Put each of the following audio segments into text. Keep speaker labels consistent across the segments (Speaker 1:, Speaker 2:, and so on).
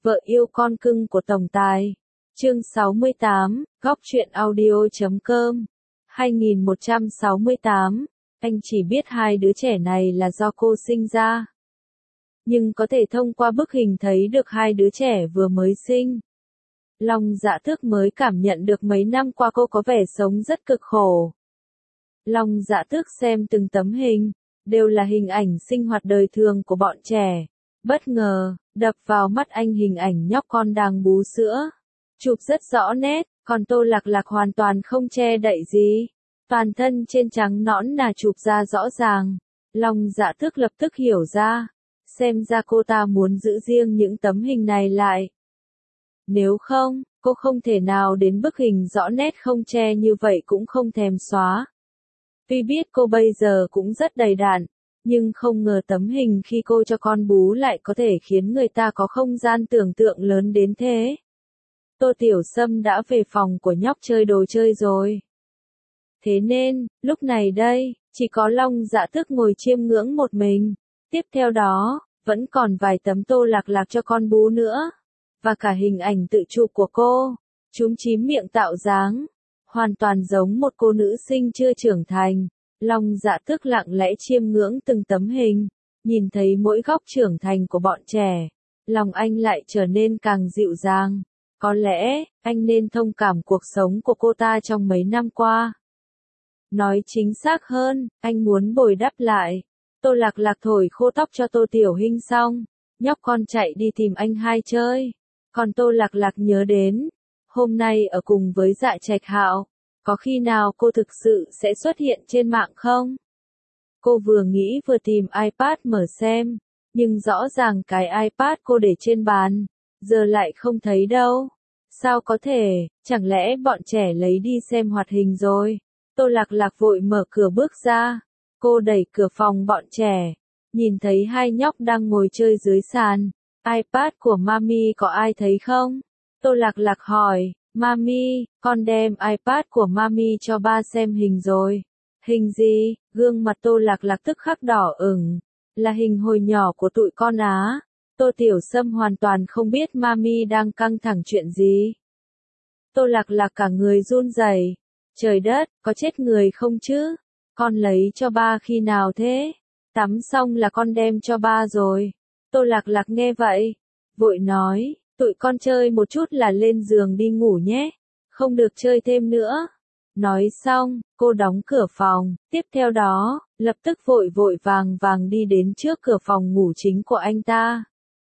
Speaker 1: Vợ yêu con cưng của tổng tài. Chương 68, góc truyện audio.com. 2168. Anh chỉ biết hai đứa trẻ này là do cô sinh ra. Nhưng có thể thông qua bức hình thấy được hai đứa trẻ vừa mới sinh. Long Dạ Tước mới cảm nhận được mấy năm qua cô có vẻ sống rất cực khổ. Long Dạ Tước xem từng tấm hình, đều là hình ảnh sinh hoạt đời thường của bọn trẻ. Bất ngờ, đập vào mắt anh hình ảnh nhóc con đang bú sữa. Chụp rất rõ nét, còn Tô Lạc Lạc hoàn toàn không che đậy gì. Toàn thân trên trắng nõn nà chụp ra rõ ràng. Long Dạ Tước lập tức hiểu ra. Xem ra cô ta muốn giữ riêng những tấm hình này lại. Nếu không, cô không thể nào đến bức hình rõ nét không che như vậy cũng không thèm xóa. Tuy biết cô bây giờ cũng rất đầy đặn, nhưng không ngờ tấm hình khi cô cho con bú lại có thể khiến người ta có không gian tưởng tượng lớn đến thế. Tô Tiểu Sâm đã về phòng của nhóc chơi đồ chơi rồi. Thế nên, lúc này đây, chỉ có Long Dạ Tước ngồi chiêm ngưỡng một mình. Tiếp theo đó, vẫn còn vài tấm Tô Lạc Lạc cho con bú nữa. Và cả hình ảnh tự chụp của cô. Chúm chím miệng tạo dáng. Hoàn toàn giống một cô nữ sinh chưa trưởng thành. Long Dạ Tước lặng lẽ chiêm ngưỡng từng tấm hình. Nhìn thấy mỗi góc trưởng thành của bọn trẻ. Lòng anh lại trở nên càng dịu dàng. Có lẽ, anh nên thông cảm cuộc sống của cô ta trong mấy năm qua. Nói chính xác hơn, anh muốn bồi đắp lại. Tô Lạc Lạc thổi khô tóc cho Tô Tiểu Hinh xong. Nhóc con chạy đi tìm anh hai chơi. Còn Tô Lạc Lạc nhớ đến. Hôm nay ở cùng với Dạ Trạch Hạo. Có khi nào cô thực sự sẽ xuất hiện trên mạng không? Cô vừa nghĩ vừa tìm iPad mở xem. Nhưng rõ ràng cái iPad cô để trên bàn. Giờ lại không thấy đâu. Sao có thể, chẳng lẽ bọn trẻ lấy đi xem hoạt hình rồi? Tô Lạc Lạc vội mở cửa bước ra. Cô đẩy cửa phòng bọn trẻ. Nhìn thấy hai nhóc đang ngồi chơi dưới sàn. iPad của Mami có ai thấy không? Tô Lạc Lạc hỏi. Mami, con đem iPad của Mami cho ba xem hình rồi. Hình gì? Gương mặt Tô Lạc Lạc tức khắc đỏ ửng. Là hình hồi nhỏ của tụi con á. Tô Tiểu Sâm hoàn toàn không biết Mami đang căng thẳng chuyện gì. Tô Lạc Lạc cả người run rẩy. Trời đất, có chết người không chứ? Con lấy cho ba khi nào thế? Tắm xong là con đem cho ba rồi. Tô Lạc Lạc nghe vậy. Vội nói, tụi con chơi một chút là lên giường đi ngủ nhé. Không được chơi thêm nữa. Nói xong, cô đóng cửa phòng. Tiếp theo đó, lập tức vội vội vàng vàng đi đến trước cửa phòng ngủ chính của anh ta.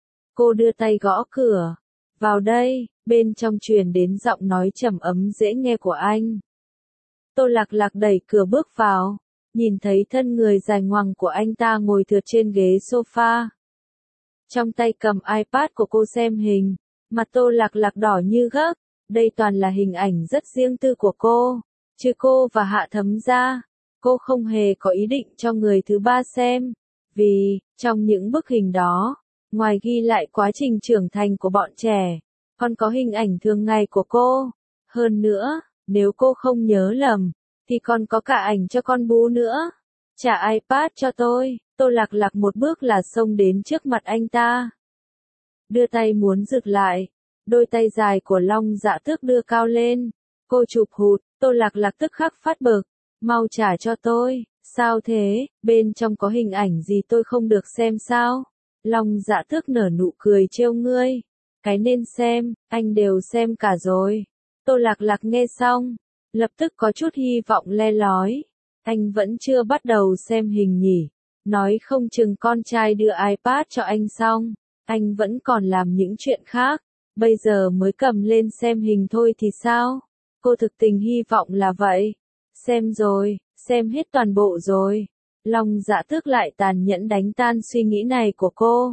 Speaker 1: Cô đưa tay gõ cửa. Vào đây, bên trong truyền đến giọng nói trầm ấm dễ nghe của anh. Tô Lạc Lạc đẩy cửa bước vào. Nhìn thấy thân người dài ngoằng của anh ta ngồi thượt trên ghế sofa. Trong tay cầm iPad của cô xem hình. Mặt Tô Lạc Lạc đỏ như gấc. Đây toàn là hình ảnh rất riêng tư của cô. Chứ cô và Hạ Thấm ra. Cô không hề có ý định cho người thứ ba xem. Vì, trong những bức hình đó, ngoài ghi lại quá trình trưởng thành của bọn trẻ, còn có hình ảnh thường ngày của cô. Hơn nữa, nếu cô không nhớ lầm, thì còn có cả ảnh cho con bú nữa. Trả iPad cho tôi. Tô Lạc Lạc một bước là xông đến trước mặt anh ta. Đưa tay muốn giựt lại. Đôi tay dài của Long Dạ Tước đưa cao lên. Cô chụp hụt. Tô Lạc Lạc tức khắc phát bực. Mau trả cho tôi. Sao thế? Bên trong có hình ảnh gì tôi không được xem sao? Long Dạ Tước nở nụ cười trêu ngươi. Cái nên xem, anh đều xem cả rồi. Tô Lạc Lạc nghe xong. Lập tức có chút hy vọng le lói. Anh vẫn chưa bắt đầu xem hình nhỉ. Nói không chừng con trai đưa iPad cho anh xong. Anh vẫn còn làm những chuyện khác. Bây giờ mới cầm lên xem hình thôi thì sao? Cô thực tình hy vọng là vậy. Xem rồi, xem hết toàn bộ rồi. Long Dạ Tước lại tàn nhẫn đánh tan suy nghĩ này của cô.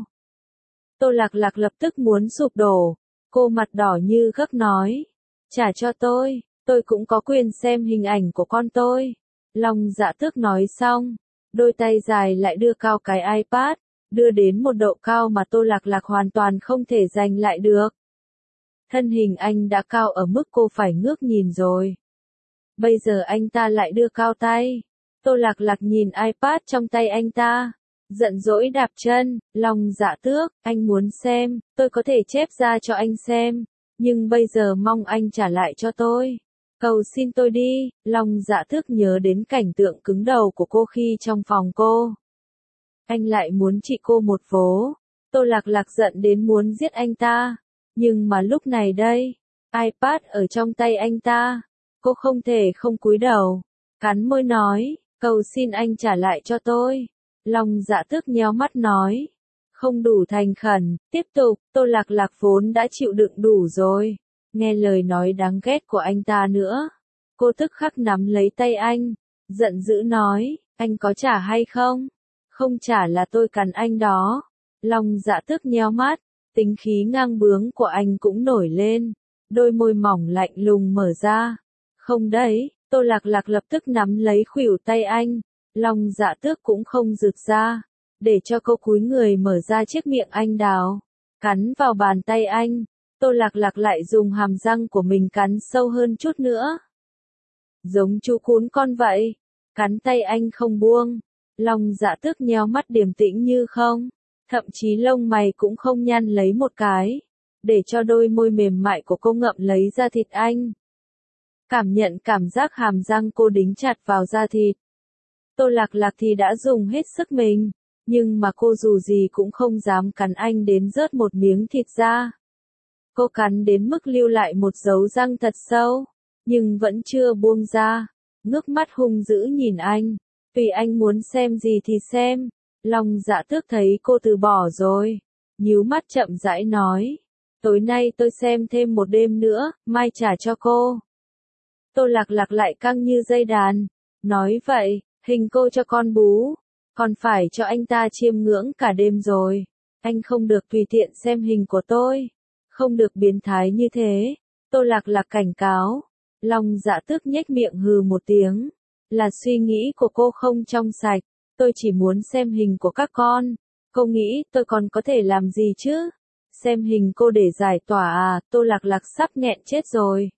Speaker 1: Tô Lạc Lạc lập tức muốn sụp đổ. Cô mặt đỏ như gấc nói. Trả cho tôi cũng có quyền xem hình ảnh của con tôi. Long Dạ Tước nói xong. Đôi tay dài lại đưa cao cái iPad. Đưa đến một độ cao mà Tô Lạc Lạc hoàn toàn không thể giành lại được. Thân hình anh đã cao ở mức cô phải ngước nhìn rồi. Bây giờ anh ta lại đưa cao tay. Tô Lạc Lạc nhìn iPad trong tay anh ta. Giận dỗi đạp chân, Long Dạ Tước, anh muốn xem, tôi có thể chép ra cho anh xem, nhưng bây giờ mong anh trả lại cho tôi. Cầu xin tôi đi, Long Dạ Tước nhớ đến cảnh tượng cứng đầu của cô khi trong phòng cô. Anh lại muốn trị cô một vố. Tô Lạc Lạc giận đến muốn giết anh ta. Nhưng mà lúc này đây, iPad ở trong tay anh ta. Cô không thể không cúi đầu. Cắn môi nói, cầu xin anh trả lại cho tôi. Long Dạ Tước nhéo mắt nói. Không đủ thành khẩn, tiếp tục, Tô Lạc Lạc vốn đã chịu đựng đủ rồi. Nghe lời nói đáng ghét của anh ta nữa. Cô tức khắc nắm lấy tay anh. Giận dữ nói, anh có trả hay không? Không trả là tôi cắn anh đó. Long Dạ Tước nhéo mắt, tính khí ngang bướng của anh cũng nổi lên. Đôi môi mỏng lạnh lùng mở ra. Không đấy, Tô Lạc Lạc lập tức nắm lấy khuỷu tay anh. Long Dạ Tước cũng không rụt ra. Để cho cô cúi người mở ra chiếc miệng anh đào. Cắn vào bàn tay anh. Tô Lạc Lạc lại dùng hàm răng của mình cắn sâu hơn chút nữa. Giống chú cún con vậy. Cắn tay anh không buông. Long Dạ Tước nheo mắt điềm tĩnh như không. Thậm chí lông mày cũng không nhăn lấy một cái. Để cho đôi môi mềm mại của cô ngậm lấy da thịt anh. Cảm nhận cảm giác hàm răng cô đính chặt vào da thịt. Tô Lạc Lạc thì đã dùng hết sức mình. Nhưng mà cô dù gì cũng không dám cắn anh đến rớt một miếng thịt ra. Cô cắn đến mức lưu lại một dấu răng thật sâu. Nhưng vẫn chưa buông ra. Ngước mắt hung dữ nhìn anh. Tùy anh muốn xem gì thì xem. Long Dạ Tước thấy cô từ bỏ rồi. Nhíu mắt chậm rãi nói. Tối nay tôi xem thêm một đêm nữa, mai trả cho cô. Tô Lạc Lạc lại căng như dây đàn. Nói vậy, hình cô cho con bú. Còn phải cho anh ta chiêm ngưỡng cả đêm rồi. Anh không được tùy tiện xem hình của tôi. Không được biến thái như thế. Tô Lạc Lạc cảnh cáo. Long Dạ Tước nhếch miệng hừ một tiếng. Là suy nghĩ của cô không trong sạch. Tôi chỉ muốn xem hình của các con. Cô nghĩ tôi còn có thể làm gì chứ? Xem hình cô để giải tỏa à? Tô Lạc Lạc sắp nghẹn chết rồi.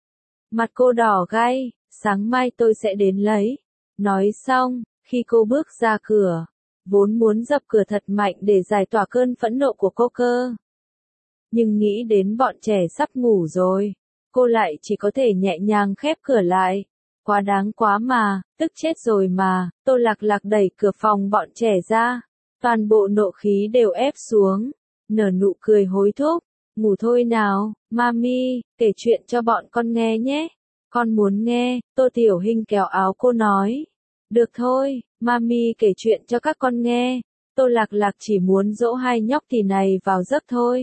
Speaker 1: Mặt cô đỏ gay. Sáng mai tôi sẽ đến lấy. Nói xong, khi cô bước ra cửa, vốn muốn dập cửa thật mạnh để giải tỏa cơn phẫn nộ của cô cơ. Nhưng nghĩ đến bọn trẻ sắp ngủ rồi, cô lại chỉ có thể nhẹ nhàng khép cửa lại. Quá đáng quá mà, tức chết rồi mà. Tô Lạc Lạc đẩy cửa phòng bọn trẻ ra. Toàn bộ nộ khí đều ép xuống. Nở nụ cười hối thúc. Ngủ thôi nào, mami, kể chuyện cho bọn con nghe nhé. Con muốn nghe, Tô Tiểu Hinh kéo áo cô nói. Được thôi, mami kể chuyện cho các con nghe. Tô Lạc Lạc chỉ muốn dỗ hai nhóc thì này vào giấc thôi.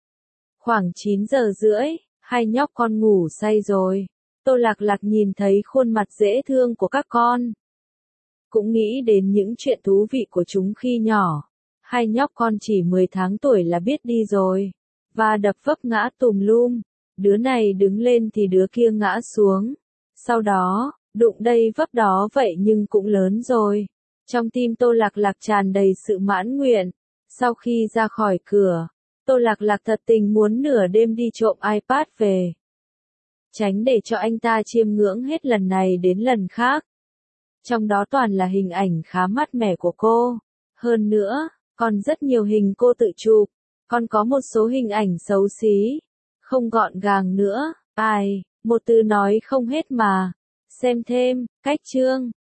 Speaker 1: Khoảng 9 giờ rưỡi, hai nhóc con ngủ say rồi. Tô Lạc Lạc nhìn thấy khuôn mặt dễ thương của các con. Cũng nghĩ đến những chuyện thú vị của chúng khi nhỏ. Hai nhóc con chỉ 10 tháng tuổi là biết đi rồi. Và đập vấp ngã tùm lum. Đứa này đứng lên thì đứa kia ngã xuống. Sau đó, đụng đây vấp đó vậy nhưng cũng lớn rồi. Trong tim Tô Lạc Lạc tràn đầy sự mãn nguyện. Sau khi ra khỏi cửa, Tô Lạc Lạc thật tình muốn nửa đêm đi trộm iPad về. Tránh để cho anh ta chiêm ngưỡng hết lần này đến lần khác. Trong đó toàn là hình ảnh khá mát mẻ của cô. Hơn nữa, còn rất nhiều hình cô tự chụp. Còn có một số hình ảnh xấu xí. Không gọn gàng nữa. Ai, một từ nói không hết mà. Xem thêm, cách chương.